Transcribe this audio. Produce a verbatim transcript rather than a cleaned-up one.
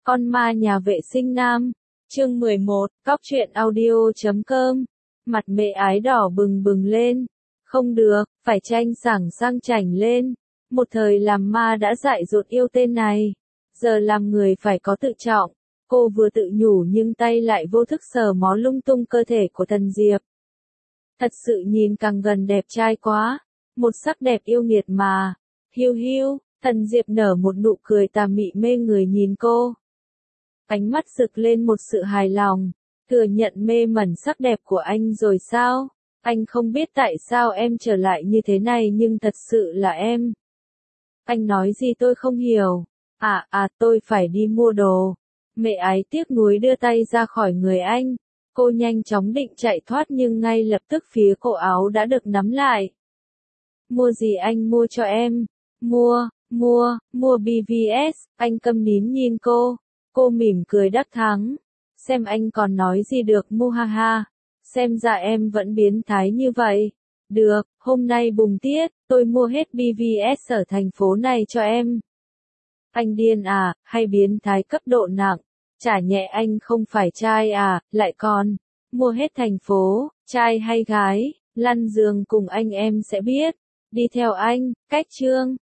Con ma nhà vệ sinh nam. Chương mười một, Cóc truyện audio chấm com. Mặt mẹ ái đỏ bừng bừng lên. Không được, phải tranh sảng sang chảnh lên. Một thời làm ma đã dại dột yêu tên này. Giờ làm người phải có tự trọng. Cô vừa tự nhủ nhưng tay lại vô thức sờ mó lung tung cơ thể của Tần Diệp. Thật sự nhìn càng gần đẹp trai quá. Một sắc đẹp yêu nghiệt mà. Hiu hiu, Tần Diệp nở một nụ cười tà mị mê người nhìn cô. Ánh mắt rực lên một sự hài lòng. Thừa nhận mê mẩn sắc đẹp của anh rồi sao? Anh không biết tại sao em trở lại như thế này nhưng thật sự là em. Anh nói gì tôi không hiểu. À à tôi phải đi mua đồ. Mẹ ái tiếc nuối đưa tay ra khỏi người anh. Cô nhanh chóng định chạy thoát nhưng ngay lập tức phía cổ áo đã được nắm lại. Mua gì anh mua cho em? Mua, mua, mua bê vê ét, anh câm nín nhìn cô. Cô mỉm cười đắc thắng. Xem anh còn nói gì được mu ha ha. Xem ra em vẫn biến thái như vậy. Được, hôm nay bùng tiết, tôi mua hết bê vê ét ở thành phố này cho em. Anh điên à, hay biến thái cấp độ nặng? Chả nhẹ anh không phải trai à, lại còn mua hết thành phố, trai hay gái, lăn giường cùng anh em sẽ biết. Đi theo anh, cách chương.